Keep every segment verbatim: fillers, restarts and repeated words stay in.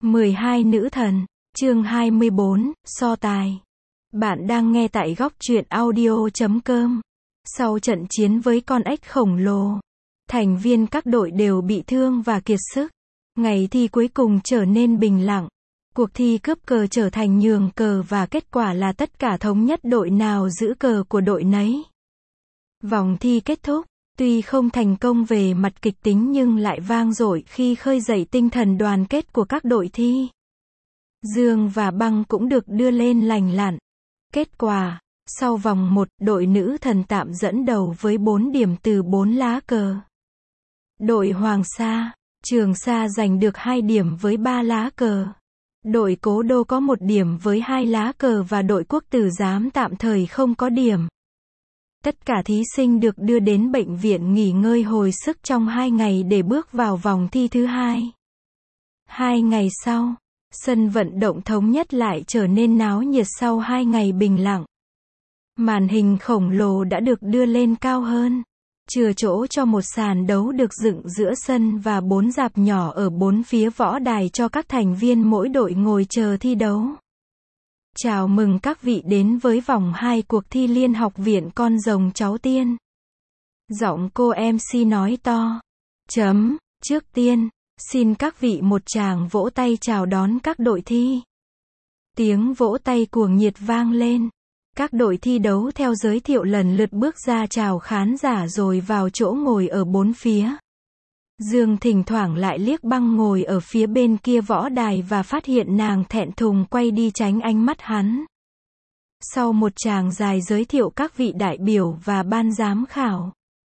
mười hai nữ thần, chương hai mươi bốn, so tài. Bạn đang nghe tại góc truyện audio chấm com. Sau trận chiến với con ếch khổng lồ, thành viên các đội đều bị thương và kiệt sức. Ngày thi cuối cùng trở nên bình lặng. Cuộc thi cướp cờ trở thành nhường cờ và kết quả là tất cả thống nhất đội nào giữ cờ của đội nấy. Vòng thi kết thúc, tuy không thành công về mặt kịch tính nhưng lại vang dội khi khơi dậy tinh thần đoàn kết của các đội thi. Dương và Băng cũng được đưa lên lành lặn. Kết quả, sau vòng một, đội nữ thần tạm dẫn đầu với bốn điểm từ bốn lá cờ. Đội Hoàng Sa, Trường Sa giành được hai điểm với ba lá cờ. Đội Cố Đô có một điểm với hai lá cờ và đội Quốc Tử Giám tạm thời không có điểm. Tất cả thí sinh được đưa đến bệnh viện nghỉ ngơi hồi sức trong hai ngày để bước vào vòng thi thứ hai. Hai ngày sau, sân vận động Thống Nhất lại trở nên náo nhiệt sau hai ngày bình lặng. Màn hình khổng lồ đã được đưa lên cao hơn, chừa chỗ cho một sàn đấu được dựng giữa sân và bốn rạp nhỏ ở bốn phía võ đài cho các thành viên mỗi đội ngồi chờ thi đấu. Chào mừng các vị đến với vòng hai cuộc thi Liên học viện Con Rồng Cháu Tiên. Giọng cô em xê nói to. Chấm, trước tiên, xin các vị một tràng vỗ tay chào đón các đội thi. Tiếng vỗ tay cuồng nhiệt vang lên. Các đội thi đấu theo giới thiệu lần lượt bước ra chào khán giả rồi vào chỗ ngồi ở bốn phía. Dương thỉnh thoảng lại liếc Băng ngồi ở phía bên kia võ đài và phát hiện nàng thẹn thùng quay đi tránh ánh mắt hắn. Sau một tràng dài giới thiệu các vị đại biểu và ban giám khảo,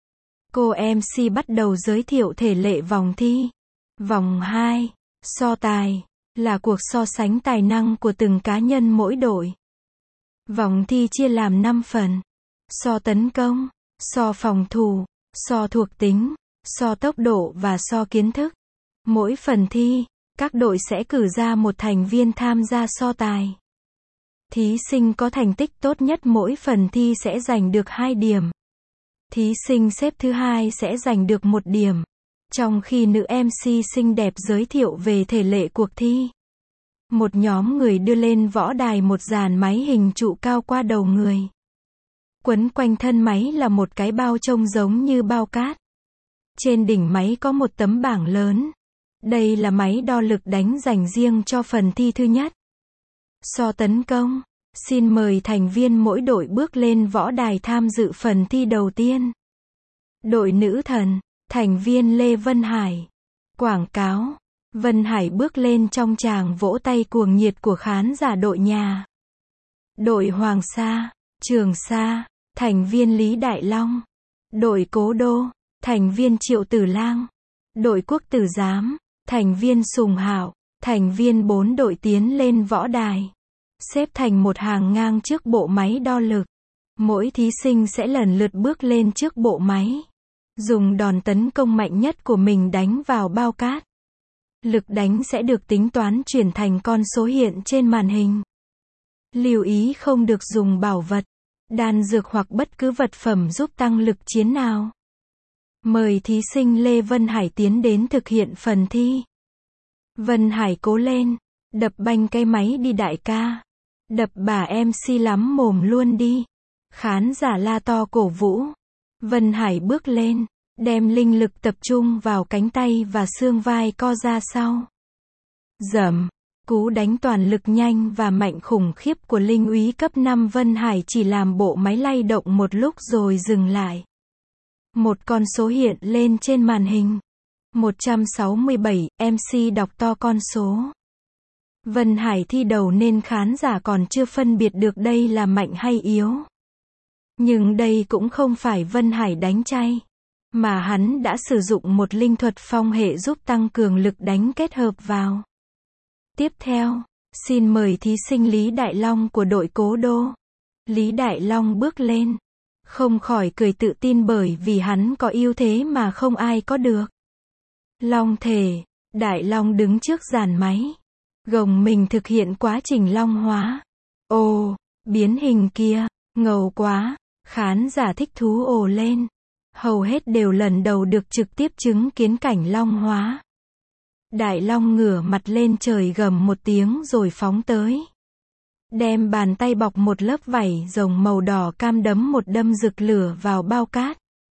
cô em xê bắt đầu giới thiệu thể lệ vòng thi. Vòng hai, so tài, là cuộc so sánh tài năng của từng cá nhân mỗi đội. Vòng thi chia làm năm phần. So tấn công, so phòng thủ, so thuộc tính, so tốc độ và so kiến thức. Mỗi phần thi, các đội sẽ cử ra một thành viên tham gia so tài. Thí sinh có thành tích tốt nhất mỗi phần thi sẽ giành được hai điểm. Thí sinh xếp thứ hai sẽ giành được một điểm. Trong khi nữ em xê xinh đẹp giới thiệu về thể lệ cuộc thi, một nhóm người đưa lên võ đài một dàn máy hình trụ cao qua đầu người. Quấn quanh thân máy là một cái bao trông giống như bao cát. Trên đỉnh máy có một tấm bảng lớn. Đây là máy đo lực đánh dành riêng cho phần thi thứ nhất. So tấn công. Xin mời thành viên mỗi đội bước lên võ đài tham dự phần thi đầu tiên. Đội nữ thần, thành viên Lê Vân Hải. Quảng cáo. Vân Hải bước lên trong tràng vỗ tay cuồng nhiệt của khán giả đội nhà. Đội Hoàng Sa, Trường Sa, thành viên Lý Đại Long. Đội Cố Đô, thành viên Triệu Tử Lang. Đội Quốc Tử Giám, thành viên Sùng Hạo. Thành viên bốn đội tiến lên võ đài, xếp thành một hàng ngang trước bộ máy đo lực. Mỗi thí sinh sẽ lần lượt bước lên trước bộ máy, dùng đòn tấn công mạnh nhất của mình đánh vào bao cát. Lực đánh sẽ được tính toán chuyển thành con số hiện trên màn hình. Lưu ý không được dùng bảo vật, đan dược hoặc bất cứ vật phẩm giúp tăng lực chiến nào. Mời thí sinh Lê Vân Hải tiến đến thực hiện phần thi. Vân Hải cố lên, đập banh cái máy đi đại ca. Đập bà em xê lắm mồm luôn đi. Khán giả la to cổ vũ. Vân Hải bước lên, đem linh lực tập trung vào cánh tay và xương vai co ra sau. Dầm, cú đánh toàn lực nhanh và mạnh khủng khiếp của linh úy cấp năm Vân Hải chỉ làm bộ máy lay động một lúc rồi dừng lại. Một con số hiện lên trên màn hình. một trăm sáu mươi bảy, em xê đọc to con số. Vân Hải thi đầu nên khán giả còn chưa phân biệt được đây là mạnh hay yếu. Nhưng đây cũng không phải Vân Hải đánh chay, mà hắn đã sử dụng một linh thuật phong hệ giúp tăng cường lực đánh kết hợp vào. Tiếp theo, xin mời thí sinh Lý Đại Long của đội Cố Đô. Lý Đại Long bước lên, không khỏi cười tự tin bởi vì hắn có ưu thế mà không ai có được. Long thể, Đại Long đứng trước dàn máy, gồng mình thực hiện quá trình long hóa. Ồ, biến hình kia, ngầu quá, khán giả thích thú ồ lên. Hầu hết đều lần đầu được trực tiếp chứng kiến cảnh long hóa. Đại Long ngửa mặt lên trời gầm một tiếng rồi phóng tới. Đem bàn tay bọc một lớp vảy rồng màu đỏ cam đấm một đâm rực lửa vào bao cát.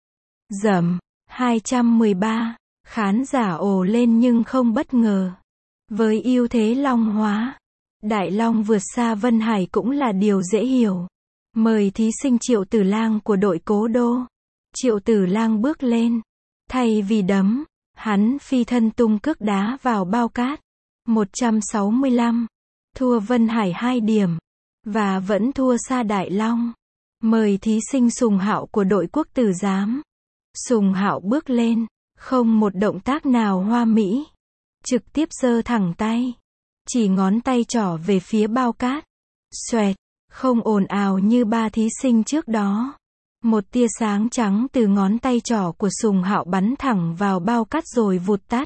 Rầm, hai trăm mười ba, khán giả ồ lên nhưng không bất ngờ. Với ưu thế long hóa, Đại Long vượt xa Vân Hải cũng là điều dễ hiểu. Mời thí sinh Triệu Tử Lang của đội Cố Đô. Triệu Tử Lang bước lên. Thay vì đấm, hắn phi thân tung cước đá vào bao cát. một trăm sáu mươi lăm. Thua Vân Hải hai điểm. Và vẫn thua xa Đại Long. Mời thí sinh Sùng Hạo của đội Quốc Tử Giám. Sùng Hạo bước lên. Không một động tác nào hoa mỹ. Trực tiếp giơ thẳng tay. Chỉ ngón tay trỏ về phía bao cát. Xoẹt. Không ồn ào như ba thí sinh trước đó. Một tia sáng trắng từ ngón tay trỏ của Sùng Hạo bắn thẳng vào bao cát rồi vụt tắt.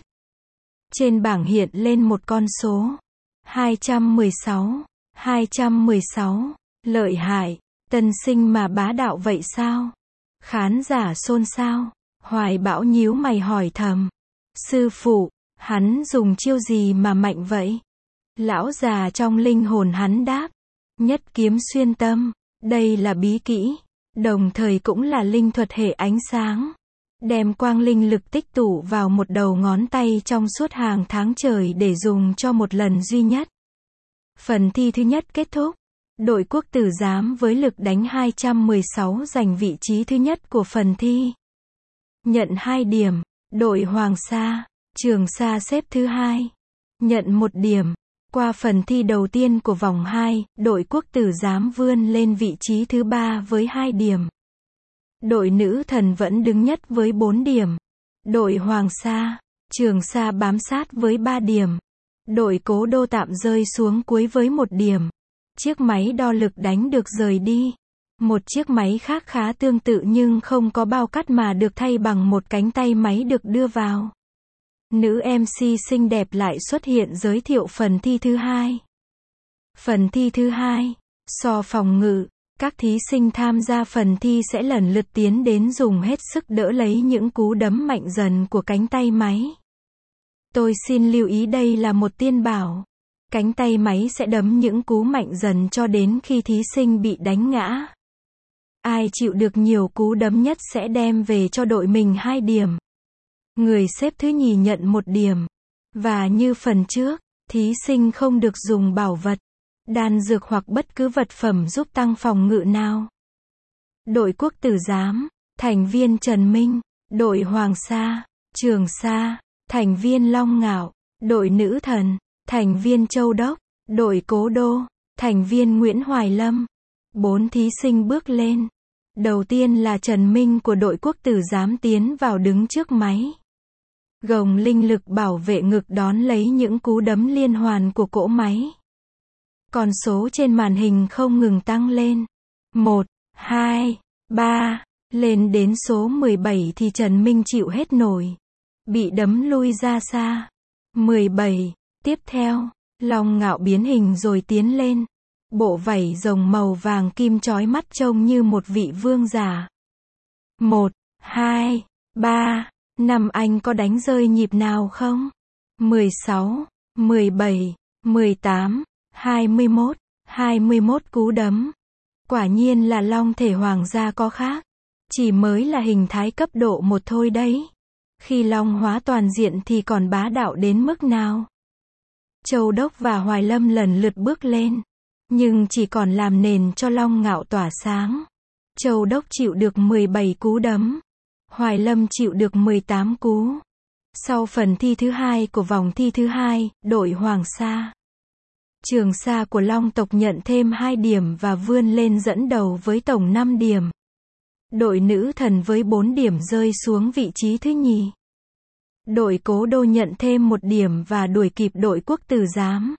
Trên bảng hiện lên một con số. hai trăm mười sáu. hai trăm mười sáu. Lợi hại. Tân sinh mà bá đạo vậy sao? Khán giả xôn xao. Hoài Bão nhíu mày hỏi thầm. Sư phụ, hắn dùng chiêu gì mà mạnh vậy? Lão già trong linh hồn hắn đáp. Nhất kiếm xuyên tâm. Đây là bí kỹ. Đồng thời cũng là linh thuật hệ ánh sáng. Đem quang linh lực tích tụ vào một đầu ngón tay trong suốt hàng tháng trời để dùng cho một lần duy nhất. Phần thi thứ nhất kết thúc. Đội Quốc Tử Giám với lực đánh hai trăm mười sáu giành vị trí thứ nhất của phần thi. Nhận hai điểm. Đội Hoàng Sa, Trường Sa xếp thứ hai. Nhận một điểm. Qua phần thi đầu tiên của vòng hai, đội Quốc Tử Giám vươn lên vị trí thứ ba với hai điểm. Đội Nữ Thần vẫn đứng nhất với bốn điểm. Đội Hoàng Sa, Trường Sa bám sát với ba điểm. Đội Cố Đô tạm rơi xuống cuối với một điểm. Chiếc máy đo lực đánh được rời đi. Một chiếc máy khác khá tương tự nhưng không có bao cát mà được thay bằng một cánh tay máy được đưa vào. Nữ em xê xinh đẹp lại xuất hiện giới thiệu phần thi thứ hai. Phần thi thứ hai, so phòng ngự, các thí sinh tham gia phần thi sẽ lần lượt tiến đến dùng hết sức đỡ lấy những cú đấm mạnh dần của cánh tay máy. Tôi xin lưu ý đây là một tiên bảo. Cánh tay máy sẽ đấm những cú mạnh dần cho đến khi thí sinh bị đánh ngã. Ai chịu được nhiều cú đấm nhất sẽ đem về cho đội mình hai điểm. Người xếp thứ nhì nhận một điểm. Và như phần trước, thí sinh không được dùng bảo vật, đan dược hoặc bất cứ vật phẩm giúp tăng phòng ngự nào. Đội Quốc Tử Giám, thành viên Trần Minh. Đội Hoàng Sa, Trường Sa, thành viên Long Ngạo. Đội Nữ Thần, thành viên Châu Đốc. Đội Cố Đô, thành viên Nguyễn Hoài Lâm. Bốn thí sinh bước lên. Đầu tiên là Trần Minh của đội Quốc Tử Giám tiến vào đứng trước máy. Gồng linh lực bảo vệ ngực đón lấy những cú đấm liên hoàn của cỗ máy. Con số trên màn hình không ngừng tăng lên. một, hai, ba, lên đến số mười bảy thì Trần Minh chịu hết nổi. Bị đấm lui ra xa. mười bảy, tiếp theo, Long Ngạo biến hình rồi tiến lên. Bộ vảy rồng màu vàng kim chói mắt trông như một vị vương giả. một, hai, ba, năm anh có đánh rơi nhịp nào không? mười sáu, mười bảy, mười tám, hai mươi mốt, hai mươi mốt cú đấm. Quả nhiên là long thể hoàng gia có khác. Chỉ mới là hình thái cấp độ một thôi đấy. Khi long hóa toàn diện thì còn bá đạo đến mức nào? Châu Đốc và Hoài Lâm lần lượt bước lên. Nhưng chỉ còn làm nền cho Long Ngạo tỏa sáng. Châu Đốc chịu được mười bảy cú đấm. Hoài Lâm chịu được mười tám cú. Sau phần thi thứ hai của vòng thi thứ hai, đội Hoàng Sa, Trường Sa của Long tộc nhận thêm hai điểm và vươn lên dẫn đầu với tổng năm điểm. Đội Nữ Thần với bốn điểm rơi xuống vị trí thứ nhì. Đội Cố Đô nhận thêm một điểm và đuổi kịp đội Quốc Tử Giám.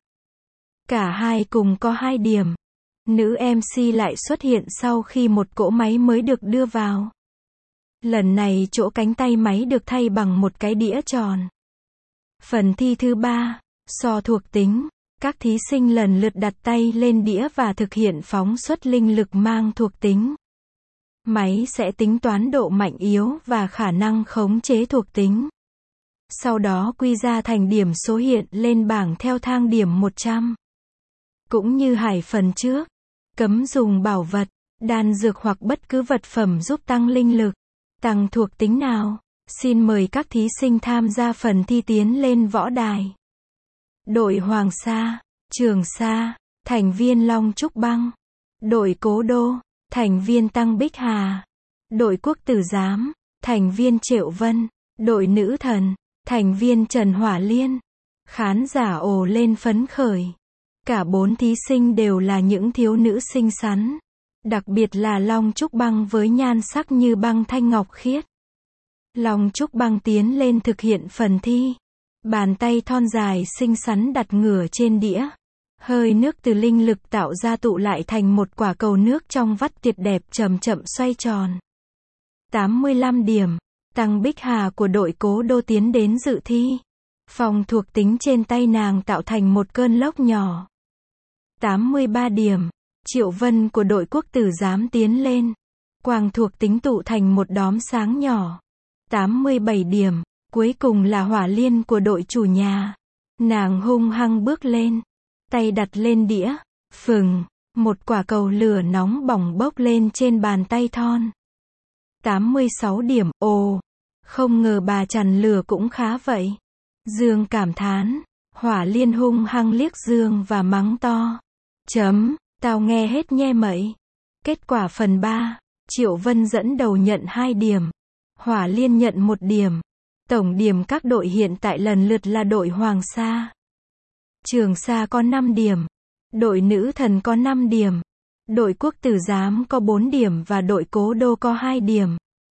Cả hai cùng có hai điểm. Nữ em xê lại xuất hiện sau khi một cỗ máy mới được đưa vào. Lần này chỗ cánh tay máy được thay bằng một cái đĩa tròn. Phần thi thứ ba, so thuộc tính. Các thí sinh lần lượt đặt tay lên đĩa và thực hiện phóng xuất linh lực mang thuộc tính. Máy sẽ tính toán độ mạnh yếu và khả năng khống chế thuộc tính. sau đó quy ra thành điểm số hiện lên bảng theo thang điểm một trăm. Cũng như hải phần trước, cấm dùng bảo vật, đan dược hoặc bất cứ vật phẩm giúp tăng linh lực, tăng thuộc tính nào. Xin mời các thí sinh tham gia phần thi tiến lên võ đài. Đội Hoàng Sa, Trường Sa, thành viên Long Trúc Băng. Đội Cố Đô, thành viên Tăng Bích Hà. Đội Quốc Tử Giám, thành viên Triệu Vân. Đội Nữ Thần, thành viên Trần Hỏa Liên. Khán giả ồ lên phấn khởi. Cả bốn thí sinh đều là những thiếu nữ xinh xắn. Đặc biệt là Long Trúc Băng với nhan sắc như băng thanh ngọc khiết. Long Trúc Băng tiến lên thực hiện phần thi. Bàn tay thon dài xinh xắn đặt ngửa trên đĩa. Hơi nước từ linh lực tạo ra tụ lại thành một quả cầu nước trong vắt tuyệt đẹp chậm chậm xoay tròn. tám mươi lăm điểm. Tăng Bích Hà của đội Cố Đô tiến đến dự thi. Phòng thuộc tính trên tay nàng tạo thành một cơn lốc nhỏ. tám mươi ba điểm. Triệu Vân của đội Quốc Tử Giám tiến lên. Quang thuộc tính tụ thành một đốm sáng nhỏ. tám mươi bảy điểm. Cuối cùng là Hỏa Liên của đội chủ nhà. Nàng hung hăng bước lên. Tay đặt lên đĩa. Phừng. Một quả cầu lửa nóng bỏng bốc lên trên bàn tay thon. tám mươi sáu điểm. Ồ. Không ngờ bà chằn lửa cũng khá vậy. Dương cảm thán. Hỏa Liên hung hăng liếc Dương và mắng to. Chấm. Tao nghe hết nhe mậy. Kết quả phần ba. Triệu Vân dẫn đầu nhận hai điểm. Hỏa Liên nhận một điểm. Tổng điểm các đội hiện tại lần lượt là đội Hoàng Sa. Trường Sa có năm điểm. Đội Nữ Thần có năm điểm. Đội Quốc Tử Giám có bốn điểm và đội Cố Đô có hai điểm.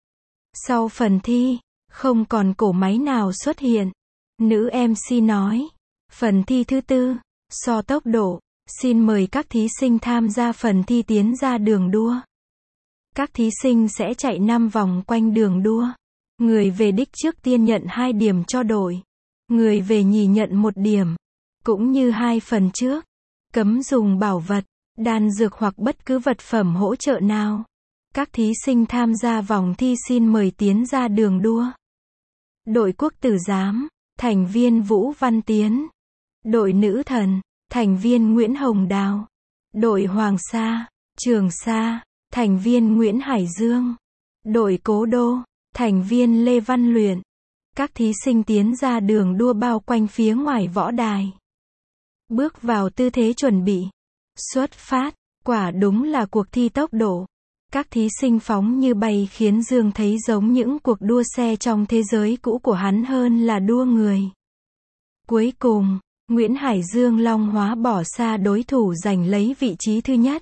Sau phần thi, không còn cỗ máy nào xuất hiện. Nữ em xê nói. Phần thi thứ tư, so tốc độ. Xin mời các thí sinh tham gia phần thi tiến ra đường đua. Các thí sinh sẽ chạy năm vòng quanh đường đua. Người về đích trước tiên nhận hai điểm cho đội. Người về nhì nhận một điểm. Cũng như hai phần trước. Cấm dùng bảo vật, đan dược hoặc bất cứ vật phẩm hỗ trợ nào. Các thí sinh tham gia vòng thi xin mời tiến ra đường đua. Đội Quốc Tử Giám, thành viên Vũ Văn Tiến. Đội Nữ Thần, thành viên Nguyễn Hồng Đào. Đội Hoàng Sa, Trường Sa, thành viên Nguyễn Hải Dương. Đội Cố Đô, thành viên Lê Văn Luyện. Các thí sinh tiến ra đường đua bao quanh phía ngoài võ đài. Bước vào tư thế chuẩn bị. Xuất phát, quả đúng là cuộc thi tốc độ. Các thí sinh phóng như bay khiến Dương thấy giống những cuộc đua xe trong thế giới cũ của hắn hơn là đua người. Cuối cùng, Nguyễn Hải Dương long hóa bỏ xa đối thủ giành lấy vị trí thứ nhất.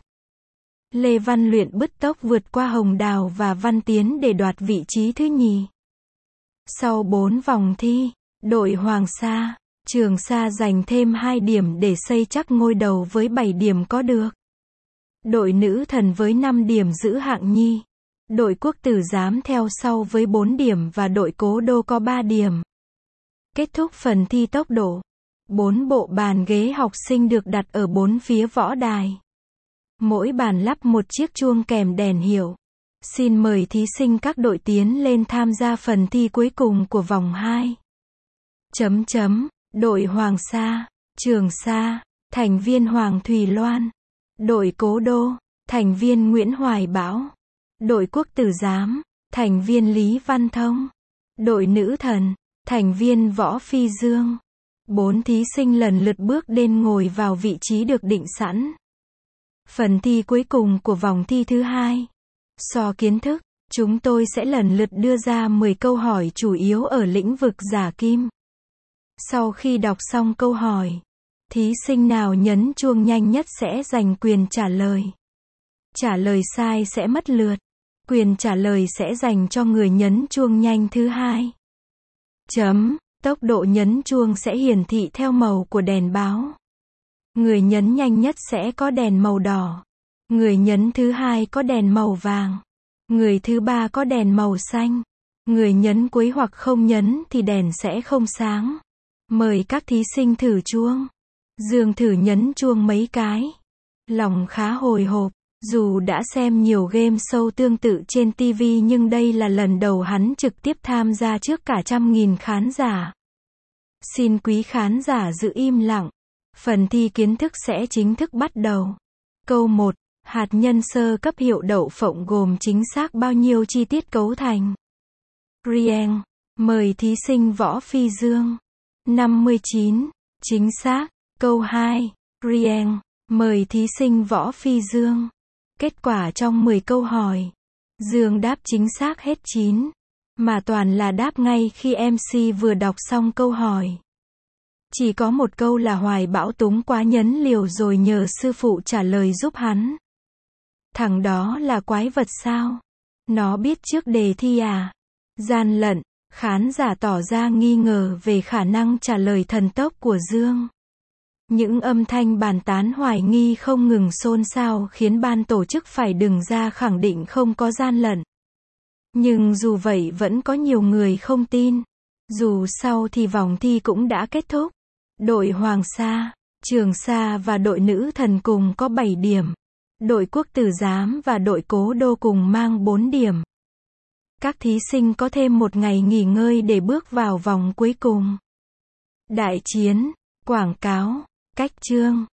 Lê Văn Luyện bứt tốc vượt qua Hồng Đào và Văn Tiến để đoạt vị trí thứ nhì. Sau bốn vòng thi, đội Hoàng Sa, Trường Sa giành thêm hai điểm để xây chắc ngôi đầu với bảy điểm có được. Đội Nữ Thần với năm điểm giữ hạng nhì. Đội Quốc Tử Giám theo sau với bốn điểm và đội Cố Đô có ba điểm. Kết thúc phần thi tốc độ. Bốn bộ bàn ghế học sinh được đặt ở bốn phía võ đài. Mỗi bàn lắp một chiếc chuông kèm đèn hiệu. Xin mời thí sinh các đội tiến lên tham gia phần thi cuối cùng của vòng hai. Chấm chấm. Đội Hoàng Sa, Trường Sa, thành viên Hoàng Thùy Loan. Đội Cố Đô, thành viên Nguyễn Hoài Bão. Đội Quốc Tử Giám, thành viên Lý Văn Thông. Đội Nữ Thần, thành viên Võ Phi Dương. Bốn thí sinh lần lượt bước lên ngồi vào vị trí được định sẵn. Phần thi cuối cùng của vòng thi thứ hai. So kiến thức, chúng tôi sẽ lần lượt đưa ra mười câu hỏi chủ yếu ở lĩnh vực giả kim. Sau khi đọc xong câu hỏi, thí sinh nào nhấn chuông nhanh nhất sẽ giành quyền trả lời. Trả lời sai sẽ mất lượt. Quyền trả lời sẽ dành cho người nhấn chuông nhanh thứ hai. Chấm. Tốc độ nhấn chuông sẽ hiển thị theo màu của đèn báo. Người nhấn nhanh nhất sẽ có đèn màu đỏ. Người nhấn thứ hai có đèn màu vàng. Người thứ ba có đèn màu xanh. Người nhấn cuối hoặc không nhấn thì đèn sẽ không sáng. Mời các thí sinh thử chuông. Dương thử nhấn chuông mấy cái. Lòng khá hồi hộp. Dù đã xem nhiều game show tương tự trên ti vi nhưng đây là lần đầu hắn trực tiếp tham gia trước cả trăm nghìn khán giả. Xin quý khán giả giữ im lặng. Phần thi kiến thức sẽ chính thức bắt đầu. Câu một. Hạt nhân sơ cấp hiệu đậu phộng gồm chính xác bao nhiêu chi tiết cấu thành? Rieng. Mời thí sinh Võ Phi Dương. năm mươi chín. Chính xác. Câu hai. Rieng. Mời thí sinh Võ Phi Dương. Kết quả trong mười câu hỏi, Dương đáp chính xác hết chín, mà toàn là đáp ngay khi em xê vừa đọc xong câu hỏi. Chỉ có một câu là Hoài Bão túng quá nhấn liều rồi nhờ sư phụ trả lời giúp hắn. Thằng đó là quái vật sao? Nó biết trước đề thi à? Gian lận. Khán giả tỏ ra nghi ngờ về khả năng trả lời thần tốc của Dương. Những âm thanh bàn tán hoài nghi không ngừng xôn xao khiến ban tổ chức phải đứng ra khẳng định không có gian lận. Nhưng dù vậy vẫn có nhiều người không tin. Dù sau thì vòng thi cũng đã kết thúc. Đội Hoàng Sa, Trường Sa và đội Nữ Thần cùng có bảy điểm. Đội Quốc Tử Giám và đội Cố Đô cùng mang bốn điểm. Các thí sinh có thêm một ngày nghỉ ngơi để bước vào vòng cuối cùng. Đại chiến, quảng cáo, cách chương.